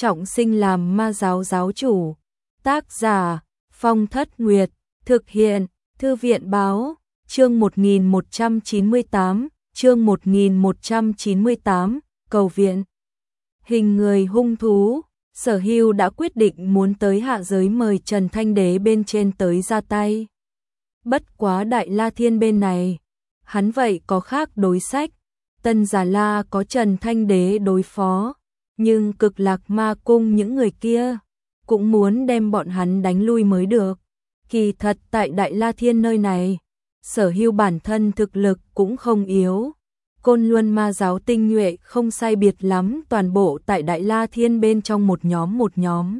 trọng sinh làm ma giáo giáo chủ. Tác giả Phong Thất Nguyệt. Thực hiện Thư viện Báo. Chương 1198. Chương 1198. Cầu viện. Hình người hung thú. Sở Hưu đã quyết định muốn tới hạ giới mời Trần Thanh Đế bên trên tới ra tay. Bất quá Đại La Thiên bên này, hắn vậy có khác đối sách. Tân Già La có Trần Thanh Đế đối phó, nhưng Cực Lạc Ma Cung những người kia cũng muốn đem bọn hắn đánh lui mới được. Kỳ thật tại Đại La Thiên nơi này, Sở Hưu bản thân thực lực cũng không yếu. Côn Luân Ma giáo tinh nhuệ không sai biệt lắm, toàn bộ tại Đại La Thiên bên trong một nhóm.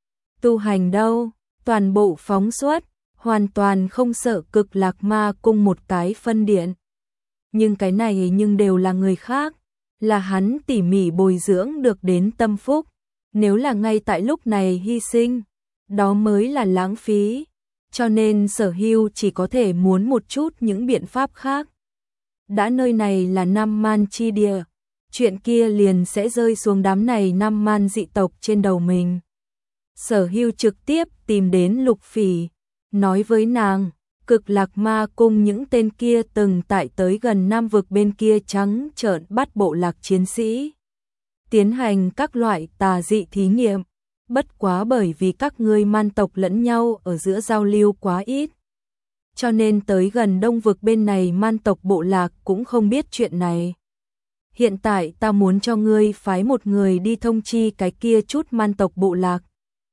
Tu hành đâu, toàn bộ phóng xuất, hoàn toàn không sợ Cực Lạc Ma Cung một cái phân điện. Nhưng cái này đều là người khác, là hắn tỉ mỉ bồi dưỡng được đến tâm phúc. Nếu là ngay tại lúc này hy sinh, đó mới là lãng phí. Cho nên Sở Hưu chỉ có thể muốn một chút những biện pháp khác. Đã nơi này là Nam Man chi địa, chuyện kia liền sẽ rơi xuống đám này Nam Man dị tộc trên đầu mình. Sở Hưu trực tiếp tìm đến Lục Phỉ, nói với nàng, Cực Lạc Ma Cung những tên kia từng tại tới gần Nam vực bên kia trắng trợn bắt bộ lạc chiến sĩ, tiến hành các loại tà dị thí nghiệm. Bất quá bởi vì các ngươi man tộc lẫn nhau ở giữa giao lưu quá ít, cho nên tới gần Đông vực bên này man tộc bộ lạc cũng không biết chuyện này. Hiện tại ta muốn cho ngươi phái một người đi thông chi cái kia chút man tộc bộ lạc,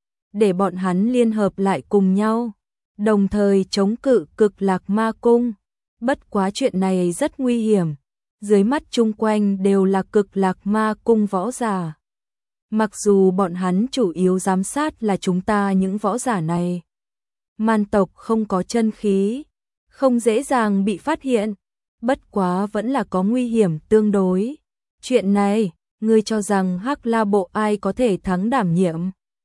để bọn hắn liên hợp lại cùng nhau, đồng thời chống cự Cực Lạc Ma Cung. Bất quá chuyện này rất nguy hiểm, dưới mắt chung quanh đều là Cực Lạc Ma Cung võ giả. Mặc dù bọn hắn chủ yếu giám sát là chúng ta những võ giả này, man tộc không có chân khí, không dễ dàng bị phát hiện, bất quá vẫn là có nguy hiểm tương đối. Chuyện này, ngươi cho rằng Hắc La bộ ai có thể thắng đảm nhiệm?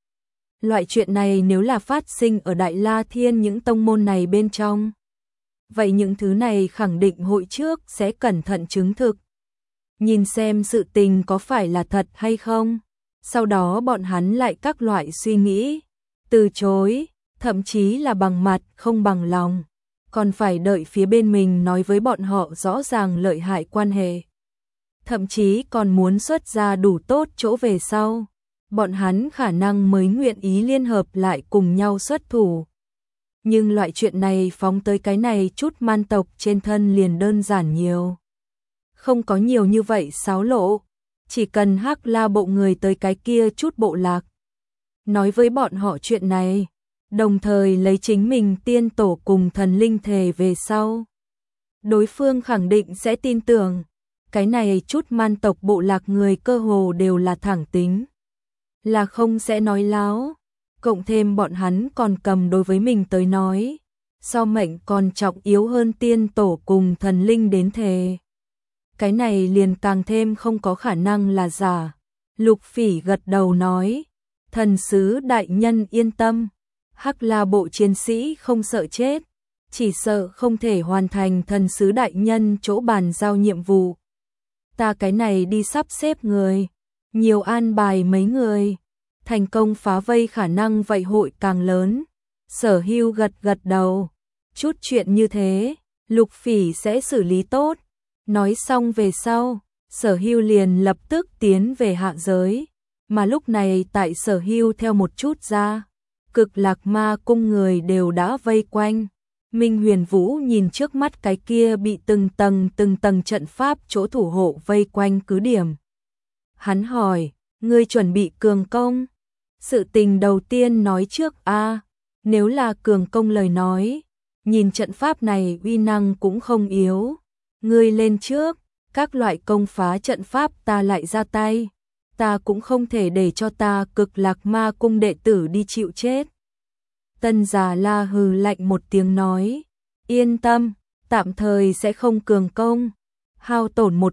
Loại chuyện này nếu là phát sinh ở Đại La Thiên những tông môn này bên trong, vậy những thứ này khẳng định hội trước sẽ cẩn thận chứng thực, nhìn xem sự tình có phải là thật hay không. Sau đó bọn hắn lại các loại suy nghĩ, từ chối, thậm chí là bằng mặt không bằng lòng, còn phải đợi phía bên mình nói với bọn họ rõ ràng lợi hại quan hệ. Thậm chí còn muốn xuất ra đủ tốt chỗ về sau, bọn hắn khả năng mới nguyện ý liên hợp lại cùng nhau xuất thủ. Nhưng loại chuyện này phóng tới cái này chút man tộc trên thân liền đơn giản nhiều. Không có nhiều như vậy xáo lộ. Chỉ cần Hắc La bộ người tới cái kia chút bộ lạc, nói với bọn họ chuyện này, đồng thời lấy chính mình tiên tổ cùng thần linh thề về sau, đối phương khẳng định sẽ tin tưởng. Cái này chút man tộc bộ lạc người cơ hồ đều là thẳng tính, là không sẽ nói láo, cộng thêm bọn hắn còn cầm đối với mình tới nói, so mệnh còn trọng yếu hơn tiên tổ cùng thần linh đến thề. Cái này liền càng thêm không có khả năng là giả. Lục Phỉ gật đầu nói, thần sứ đại nhân yên tâm, Hắc La bộ chiến sĩ không sợ chết, chỉ sợ không thể hoàn thành thần sứ đại nhân chỗ bàn giao nhiệm vụ. Ta cái này đi sắp xếp người, nhiều an bài mấy người, thành công phá vây khả năng vậy hội càng lớn. Sở Hưu gật gật đầu, chút chuyện như thế, Lục Phỉ sẽ xử lý tốt. Nói xong về sau, Sở Hưu liền lập tức tiến về hạ giới, mà lúc này tại Sở Hưu theo một chút ra, Cực Lạc Ma Cung người đều đã vây quanh. Minh Huyền Vũ nhìn trước mắt cái kia bị từng tầng trận pháp chỗ thủ hộ vây quanh cứ điểm. Hắn hỏi, ngươi chuẩn bị cường công? Sự tình đầu tiên nói trước a, nếu là cường công lời nói, nhìn trận pháp này uy năng cũng không yếu. Ngươi lên trước, các loại công phá trận pháp ta lại ra tay, ta cũng không thể để cho ta Cực Lạc Ma Cung đệ tử đi chịu chết. Tân Già La hừ lạnh một tiếng nói, yên tâm, tạm thời sẽ không cường công, hao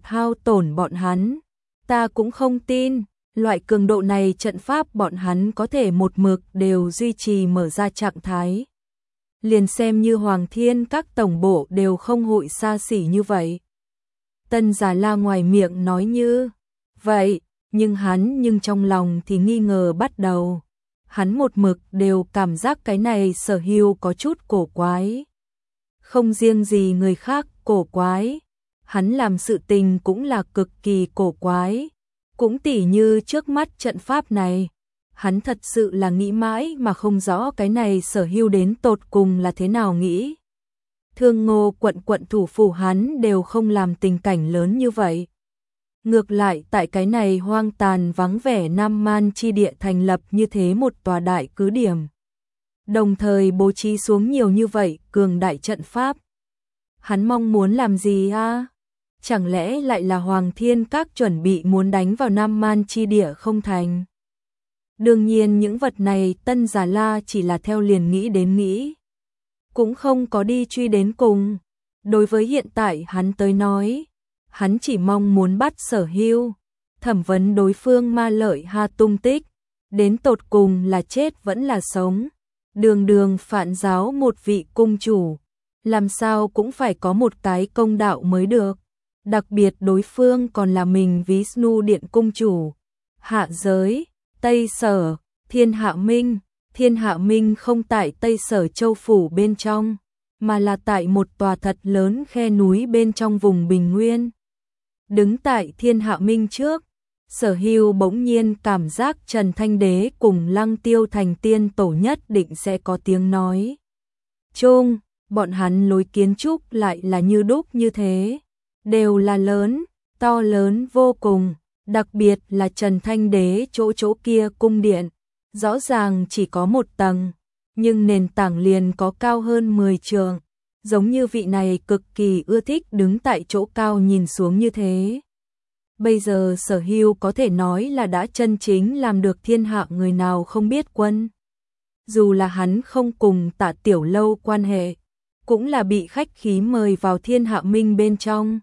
tổn bọn hắn, ta cũng không tin, loại cường độ này trận pháp bọn hắn có thể một mực đều duy trì mở ra trạng thái. Liền xem như Hoàng Thiên các tổng bộ đều không hội xa xỉ như vậy. Tân Già La ngoài miệng nói như vậy, nhưng trong lòng thì nghi ngờ bắt đầu. Hắn một mực đều cảm giác cái này Sở Hưu có chút cổ quái. Không riêng gì người khác cổ quái, hắn làm sự tình cũng là cực kỳ cổ quái. Cũng tỉ như trước mắt trận pháp này, hắn thật sự là nghĩ mãi mà không rõ cái này Sở Hưu đến tột cùng là thế nào nghĩ. Thương Ngô quận thủ phủ hắn đều không làm tình cảnh lớn như vậy. Ngược lại tại cái này hoang tàn vắng vẻ Nam Man chi địa thành lập như thế một tòa đại cứ điểm. Đồng thời bố trí xuống nhiều như vậy cường đại trận pháp. Hắn mong muốn làm gì a? Chẳng lẽ lại là Hoàng Thiên Các chuẩn bị muốn đánh vào Nam Man chi địa không thành? Đương nhiên những vật này Tân Già La chỉ là theo liền nghĩ đến nghĩ, cũng không có đi truy đến cùng. Đối với hiện tại hắn tới nói, hắn chỉ mong muốn bắt Sở Hưu, thẩm vấn đối phương Ma Lợi Ha tung tích, đến tột cùng là chết vẫn là sống. Đường đường phản giáo một vị cung chủ, làm sao cũng phải có một cái công đạo mới được. Đặc biệt đối phương còn là mình Vishnu Điện cung chủ. Hạ giới, Tây Sở, Thiên Hạ Minh. Thiên Hạ Minh không tại Tây Sở Châu Phủ bên trong, mà là tại một tòa thật lớn khe núi bên trong vùng Bình Nguyên. Đứng tại Thiên Hạ Minh trước, Sở Hưu bỗng nhiên cảm giác Trần Thanh Đế cùng Lăng Tiêu Thành tiên tổ nhất định sẽ có tiếng nói chung. Bọn hắn lối kiến trúc lại là như đúc như thế, đều là lớn, to lớn vô cùng, đặc biệt là Trần Thanh Đế chỗ kia cung điện, rõ ràng chỉ có một tầng, nhưng nền tảng liền có cao hơn 10 trượng, giống như vị này cực kỳ ưa thích đứng tại chỗ cao nhìn xuống như thế. Bây giờ Sở Hưu có thể nói là đã chân chính làm được thiên hạ người nào không biết quân. Dù là hắn không cùng Tạ Tiểu Lâu quan hệ, cũng là bị khách khí mời vào Thiên Hạ Minh bên trong.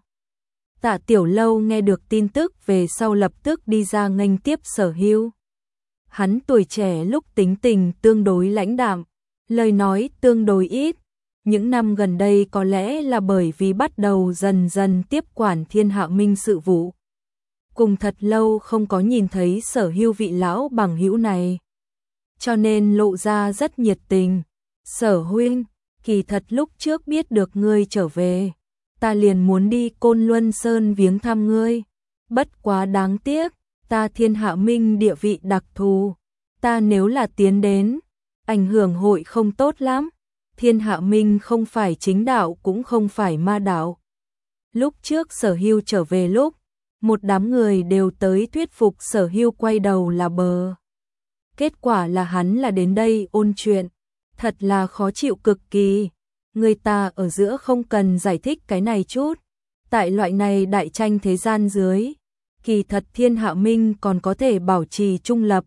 Tạ Tiểu Lâu nghe được tin tức về sau lập tức đi ra nghênh tiếp Sở Hưu. Hắn tuổi trẻ lúc tính tình tương đối lãnh đạm, lời nói tương đối ít. Những năm gần đây có lẽ là bởi vì bắt đầu dần dần tiếp quản Thiên Hạ Minh sự vụ. Cùng thật lâu không có nhìn thấy Sở Hưu vị lão bằng hữu này, cho nên lộ ra rất nhiệt tình. Sở huynh, kỳ thật lúc trước biết được ngươi trở về, ta liền muốn đi Côn Luân Sơn viếng thăm ngươi. Bất quá đáng tiếc, ta Thiên Hạ Minh địa vị đặc thù, ta nếu là tiến đến, ảnh hưởng hội không tốt lắm. Thiên Hạ Minh không phải chính đạo cũng không phải ma đạo. Lúc trước Sở Hưu trở về lúc, một đám người đều tới thuyết phục Sở Hưu quay đầu là bờ. Kết quả là hắn là đến đây ôn chuyện, thật là khó chịu cực kỳ. Người ta ở giữa không cần giải thích cái này chút. Tại loại này đại tranh thế gian dưới, kỳ thật Thiên Hạ Minh còn có thể bảo trì trung lập,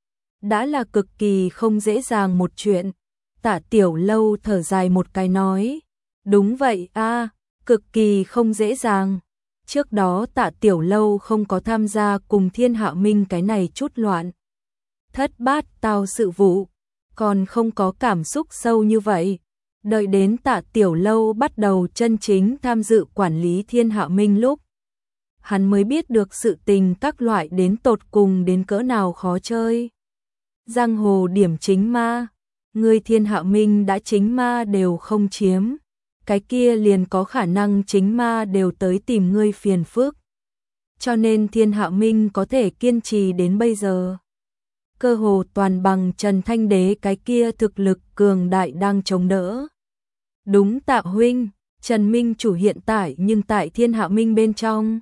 đã là cực kỳ không dễ dàng một chuyện. Tạ Tiểu Lâu thở dài một cái nói, đúng vậy a, cực kỳ không dễ dàng. Trước đó Tạ Tiểu Lâu không có tham gia cùng Thiên Hạ Minh cái này chút loạn thất bát tao sự vụ, còn không có cảm xúc sâu như vậy. Đợi đến Tạ Tiểu Lâu bắt đầu chân chính tham dự quản lý Thiên Hạ Minh lúc, hắn mới biết được sự tình các loại đến tột cùng đến cỡ nào khó chơi. Giang hồ điểm chính ma, người Thiên Hạ Minh đã chính ma đều không chiếm, cái kia liền có khả năng chính ma đều tới tìm ngươi phiền phức. Cho nên Thiên Hạ Minh có thể kiên trì đến bây giờ, cơ hồ toàn bằng Trần Thanh Đế cái kia thực lực cường đại đang chống đỡ. Đúng Tạ huynh, Trần Minh chủ hiện tại nhưng tại Thiên Hạ Minh bên trong.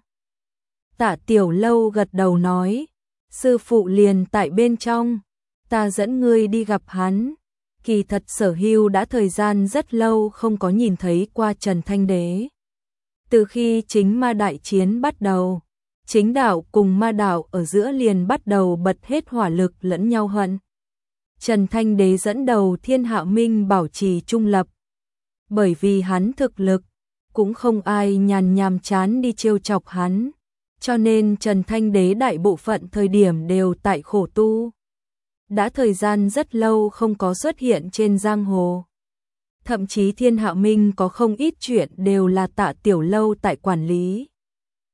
Tạ Tiểu Lâu gật đầu nói, sư phụ liền tại bên trong, ta dẫn ngươi đi gặp hắn. Kỳ thật Sở Hưu đã thời gian rất lâu không có nhìn thấy qua Trần Thanh Đế. Từ khi chính ma đại chiến bắt đầu, chính đạo cùng ma đạo ở giữa liền bắt đầu bật hết hỏa lực lẫn nhau hận. Trần Thanh Đế dẫn đầu Thiên Hạ Minh bảo trì trung lập. Bởi vì hắn thực lực, cũng không ai nhàm chán đi trêu chọc hắn. Cho nên Trần Thanh Đế đại bộ phận thời điểm đều tại khổ tu. Đã thời gian rất lâu không có xuất hiện trên giang hồ. Thậm chí Thiên Hạ Minh có không ít chuyện đều là Tạ Tiểu Lâu tại quản lý.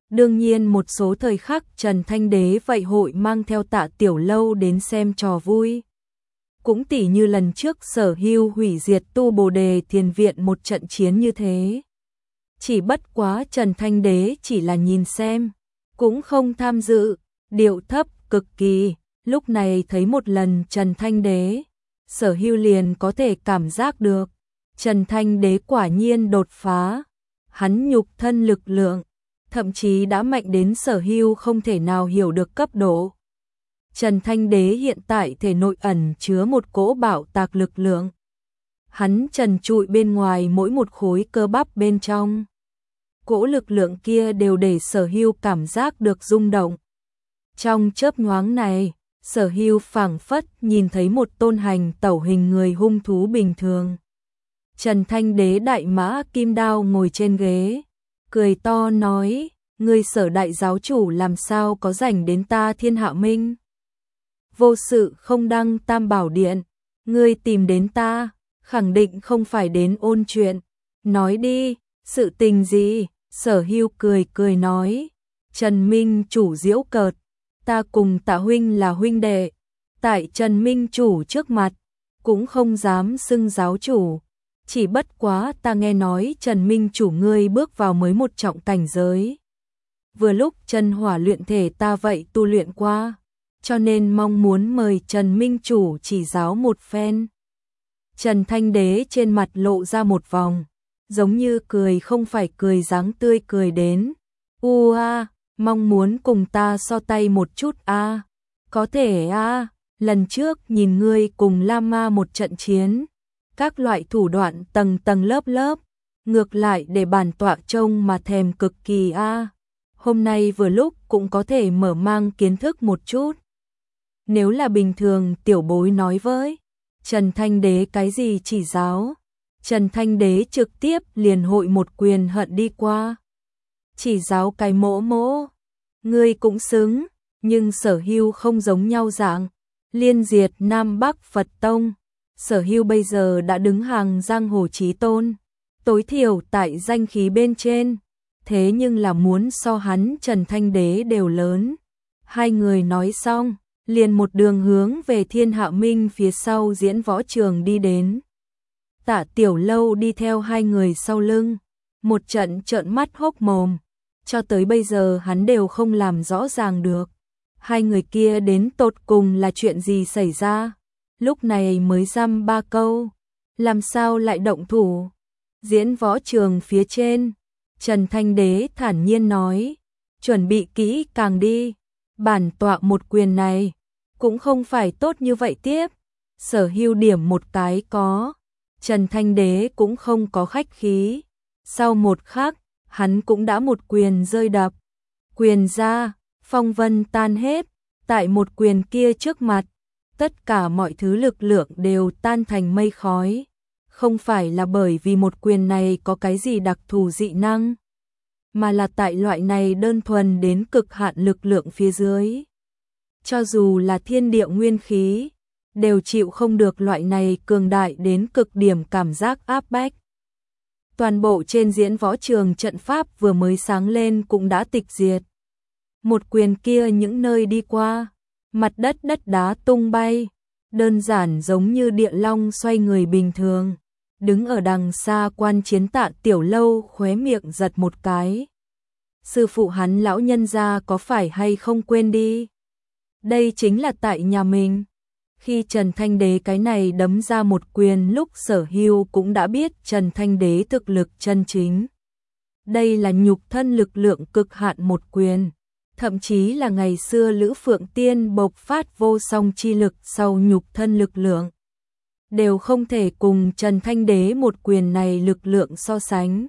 Đương nhiên một số thời khắc Trần Thanh Đế vậy hội mang theo Tạ Tiểu Lâu đến xem trò vui. Cũng tỉ như lần trước Sở Hưu hủy diệt Tu Bồ Đề Thiền Viện một trận chiến như thế. Chỉ bất quá Trần Thanh Đế chỉ là nhìn xem, cũng không tham dự, điệu thấp cực kỳ. Lúc này thấy một lần Trần Thanh Đế, Sở Hưu liền có thể cảm giác được, Trần Thanh Đế quả nhiên đột phá, hắn nhục thân lực lượng, thậm chí đã mạnh đến Sở Hưu không thể nào hiểu được cấp độ. Trần Thanh Đế hiện tại thể nội ẩn chứa một cỗ bạo tạc lực lượng. Hắn trần trụi bên ngoài mỗi một khối cơ bắp bên trong. Cỗ lực lượng kia đều để Sở Hưu cảm giác được rung động. Trong chớp nhoáng này, Sở Hưu phảng phất nhìn thấy một tôn hành tẩu hình người hung thú bình thường. Trần Thanh Đế đại mã kim đao ngồi trên ghế, cười to nói, ngươi Sở đại giáo chủ làm sao có rảnh đến ta Thiên Hạ Minh. Vô sự không đăng Tam Bảo Điện, ngươi tìm đến ta, khẳng định không phải đến ôn chuyện. Nói đi, sự tình gì? Sở Hưu cười cười nói, Trần Minh chủ giễu cợt, ta cùng Tạ huynh là huynh đệ, tại Trần Minh chủ trước mặt, cũng không dám xưng giáo chủ. Chỉ bất quá ta nghe nói Trần Minh chủ ngươi bước vào mới một trọng cảnh giới. Vừa lúc chân hỏa luyện thể ta vậy tu luyện qua, cho nên mong muốn mời Trần Minh chủ chỉ giáo một phen. Trần Thanh Đế trên mặt lộ ra một vòng, giống như cười không phải cười dáng tươi cười đến. Mong muốn cùng ta so tay một chút a. Có thể a, lần trước nhìn ngươi cùng Lama một trận chiến, các loại thủ đoạn tầng tầng lớp lớp, ngược lại để bản tọa trông mà thèm cực kỳ a. Hôm nay vừa lúc cũng có thể mở mang kiến thức một chút. Nếu là bình thường tiểu bối nói với Trần Thanh Đế cái gì chỉ giáo, Trần Thanh Đế trực tiếp liền hội một quyền hận đi qua. Chỉ giáo cái mỗ mỗ, ngươi cũng xứng, nhưng Sở Hưu không giống nhau dạng, liên diệt Nam Bắc Phật Tông. Sở Hưu bây giờ đã đứng hàng giang hồ chí tôn, tối thiểu tại danh khí bên trên, thế nhưng là muốn so hắn Trần Thanh Đế đều lớn. Hai người nói xong, liền một đường hướng về Thiên Hạ Minh phía sau diễn võ trường đi đến. Tạ Tiểu Lâu đi theo hai người sau lưng, một trận trợn mắt hốc mồm, cho tới bây giờ hắn đều không làm rõ ràng được. Hai người kia đến tột cùng là chuyện gì xảy ra, lúc này mới dăm ba câu, làm sao lại động thủ. Diễn võ trường phía trên, Trần Thanh Đế thản nhiên nói, chuẩn bị kỹ càng đi, bản tọa một quyền này, cũng không phải tốt như vậy tiếp. Sở Hưu điểm một cái có, Trần Thanh Đế cũng không có khách khí. Sau một khắc, hắn cũng đã một quyền rơi đập. Quyền ra, phong vân tan hết, tại một quyền kia trước mặt, tất cả mọi thứ lực lượng đều tan thành mây khói. Không phải là bởi vì một quyền này có cái gì đặc thù dị năng, mà là tại loại này đơn thuần đến cực hạn lực lượng phía dưới. Cho dù là thiên địa nguyên khí, đều chịu không được loại này cường đại đến cực điểm cảm giác áp bách. Toàn bộ trên diễn võ trường trận pháp vừa mới sáng lên cũng đã tịch diệt. Một quyền kia những nơi đi qua, mặt đất đất đá tung bay, đơn giản giống như địa long xoay người bình thường. Đứng ở đằng xa quan chiến Tạ Tiểu Lâu khóe miệng giật một cái. Sư phụ hắn lão nhân gia có phải hay không quên đi. Đây chính là tại nhà mình. Khi Trần Thanh Đế cái này đấm ra một quyền lúc Sở Hưu cũng đã biết Trần Thanh Đế thực lực chân chính. Đây là nhục thân lực lượng cực hạn một quyền. Thậm chí là ngày xưa Lữ Phượng Tiên bộc phát vô song chi lực sau nhục thân lực lượng. Đều không thể cùng Trần Thanh Đế một quyền này lực lượng so sánh.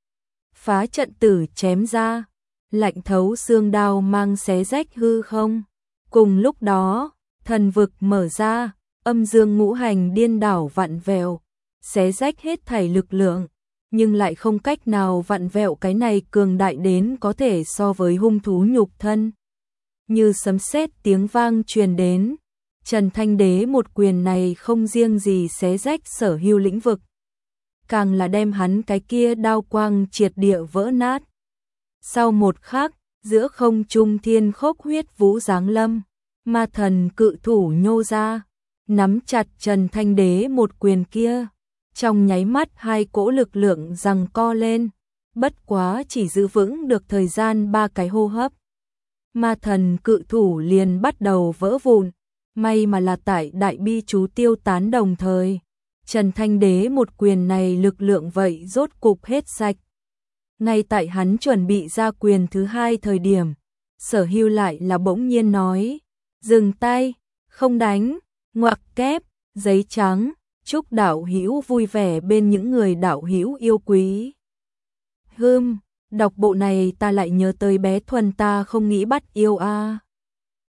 Phá trận tử chém ra, lạnh thấu xương đao mang xé rách hư không. Cùng lúc đó, thần vực mở ra, âm dương ngũ hành điên đảo vặn vẹo, xé rách hết thảy lực lượng, nhưng lại không cách nào vặn vẹo cái này cường đại đến có thể so với hung thú nhục thân. Như sấm sét tiếng vang truyền đến, Trần Thanh Đế một quyền này không riêng gì xé rách Sở Hưu lĩnh vực, càng là đem hắn cái kia đao quang triệt địa vỡ nát. Sau một khắc, giữa không trung thiên khốc huyết vũ giáng lâm, ma thần cự thủ nhô ra, nắm chặt Trần Thanh Đế một quyền kia. Trong nháy mắt hai cỗ lực lượng giằng co lên, bất quá chỉ giữ vững được thời gian 3 cái hô hấp. Ma thần cự thủ liền bắt đầu vỡ vụn, may mà là tại đại bi chú tiêu tán đồng thời. Trần Thanh Đế một quyền này lực lượng vậy rốt cục hết sạch. Ngay tại hắn chuẩn bị ra quyền thứ hai thời điểm, Sở Hưu lại là bỗng nhiên nói, dừng tay, không đánh, ngoặc kép, giấy trắng, chúc đạo hữu vui vẻ bên những người đạo hữu yêu quý. Đọc bộ này ta lại nhớ tới bé Thuần ta không nghĩ bắt yêu a.